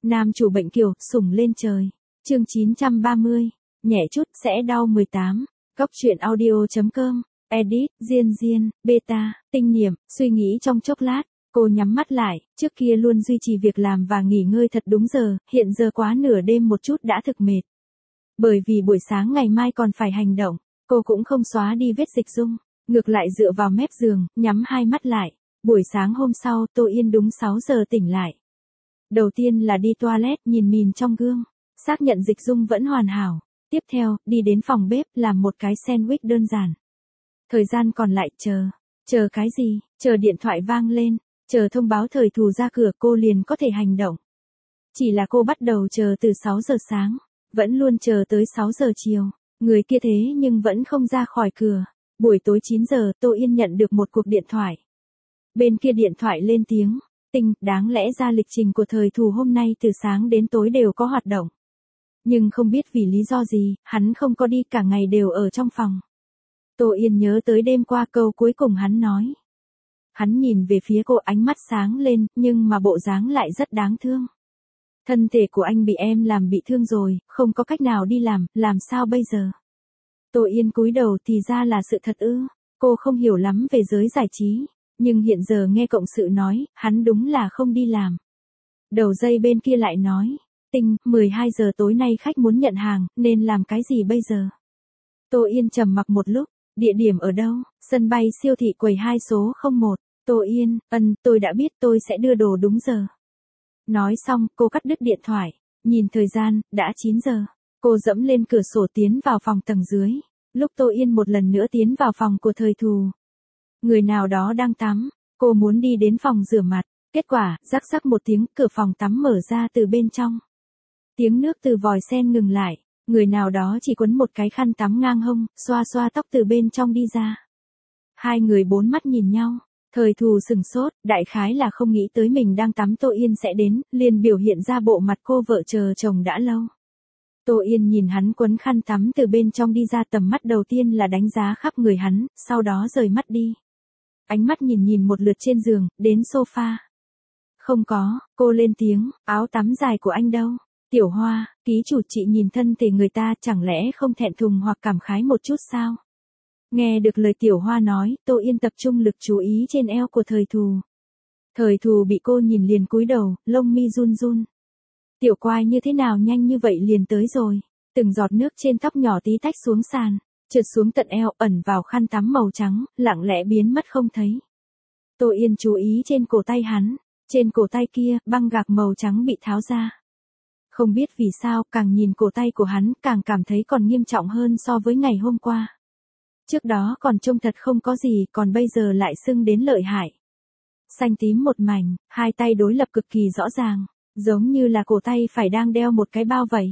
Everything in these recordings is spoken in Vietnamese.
Nam chủ bệnh kiều, sủng lên trời. Chương 930, nhẹ chút sẽ đau 18. Góc truyện audio.com. Edit, Diên, beta, tinh niệm, suy nghĩ trong chốc lát, cô nhắm mắt lại, trước kia luôn duy trì việc làm và nghỉ ngơi thật đúng giờ, hiện giờ quá nửa đêm một chút đã thực mệt. Bởi vì buổi sáng ngày mai còn phải hành động, cô cũng không xóa đi vết dịch dung, ngược lại dựa vào mép giường, nhắm hai mắt lại. Buổi sáng hôm sau, Tô Yên đúng 6 giờ tỉnh lại. Đầu tiên là đi toilet, nhìn mình trong gương, xác nhận dịch dung vẫn hoàn hảo. Tiếp theo, đi đến phòng bếp, làm một cái sandwich đơn giản. Thời gian còn lại chờ cái gì, chờ điện thoại vang lên, chờ thông báo thời thù ra cửa cô liền có thể hành động. Chỉ là cô bắt đầu chờ từ 6 giờ sáng, vẫn luôn chờ tới 6 giờ chiều, người kia thế nhưng vẫn không ra khỏi cửa. Buổi tối 9 giờ Tô Yên nhận được một cuộc điện thoại. Bên kia điện thoại lên tiếng, Tinh, đáng lẽ ra lịch trình của thời thù hôm nay từ sáng đến tối đều có hoạt động. Nhưng không biết vì lý do gì, hắn không có đi, cả ngày đều ở trong phòng. Tô Yên nhớ tới đêm qua câu cuối cùng hắn nói. Hắn nhìn về phía cô, ánh mắt sáng lên, nhưng mà bộ dáng lại rất đáng thương. Thân thể của anh bị em làm bị thương rồi, không có cách nào đi làm sao bây giờ? Tô Yên cúi đầu, thì ra là sự thật ư? Cô không hiểu lắm về giới giải trí, nhưng hiện giờ nghe cộng sự nói, hắn đúng là không đi làm. Đầu dây bên kia lại nói, Tinh, 12 giờ tối nay khách muốn nhận hàng, nên làm cái gì bây giờ? Tô Yên trầm mặc một lúc, địa điểm ở đâu? Sân bay siêu thị quầy 2 số 01. Tô Yên, tôi đã biết, tôi sẽ đưa đồ đúng giờ. Nói xong, cô cắt đứt điện thoại, nhìn thời gian, đã 9 giờ. Cô dẫm lên cửa sổ tiến vào phòng tầng dưới. Lúc Tô Yên một lần nữa tiến vào phòng của thời thù, người nào đó đang tắm, cô muốn đi đến phòng rửa mặt, kết quả, rắc rắc một tiếng, cửa phòng tắm mở ra từ bên trong. Tiếng nước từ vòi sen ngừng lại, người nào đó chỉ quấn một cái khăn tắm ngang hông, xoa xoa tóc từ bên trong đi ra. Hai người bốn mắt nhìn nhau, thời thù sừng sốt, đại khái là không nghĩ tới mình đang tắm Tô Yên sẽ đến, liền biểu hiện ra bộ mặt cô vợ chờ chồng đã lâu. Tô Yên nhìn hắn quấn khăn tắm từ bên trong đi ra, tầm mắt đầu tiên là đánh giá khắp người hắn, sau đó rời mắt đi. Ánh mắt nhìn một lượt trên giường, đến sofa. Không có, cô lên tiếng, áo tắm dài của anh đâu? Tiểu Hoa, ký chủ, chị nhìn thân thể người ta, chẳng lẽ không thẹn thùng hoặc cảm khái một chút sao? Nghe được lời Tiểu Hoa nói, Tô Yên tập trung lực chú ý trên eo của thời thù. Thời thù bị cô nhìn liền cúi đầu, lông mi run run. Tiểu Quai như thế nào nhanh như vậy liền tới rồi. Từng giọt nước trên tóc nhỏ tí tách xuống sàn, trượt xuống tận eo, ẩn vào khăn tắm màu trắng, lặng lẽ biến mất không thấy. Tô Yên chú ý trên cổ tay hắn, trên cổ tay kia, băng gạc màu trắng bị tháo ra. Không biết vì sao, càng nhìn cổ tay của hắn, càng cảm thấy còn nghiêm trọng hơn so với ngày hôm qua. Trước đó còn trông thật không có gì, còn bây giờ lại sưng đến lợi hại. Xanh tím một mảnh, hai tay đối lập cực kỳ rõ ràng, giống như là cổ tay phải đang đeo một cái bao vậy.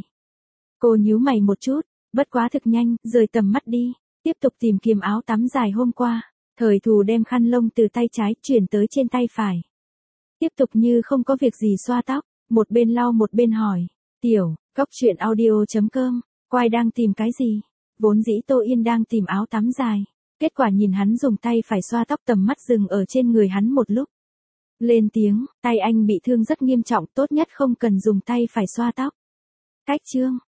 Cô nhíu mày một chút, bất quá thực nhanh, rời tầm mắt đi, tiếp tục tìm kiếm áo tắm dài hôm qua. Thời thù đem khăn lông từ tay trái chuyển tới trên tay phải. Tiếp tục như không có việc gì xoa tóc, một bên lau một bên hỏi, Tiểu, góc truyện audio.com, Quai đang tìm cái gì? Vốn dĩ Tô Yên đang tìm áo tắm dài, kết quả nhìn hắn dùng tay phải xoa tóc, tầm mắt dừng ở trên người hắn một lúc. Lên tiếng, tay anh bị thương rất nghiêm trọng, tốt nhất không cần dùng tay phải xoa tóc. Cách chương.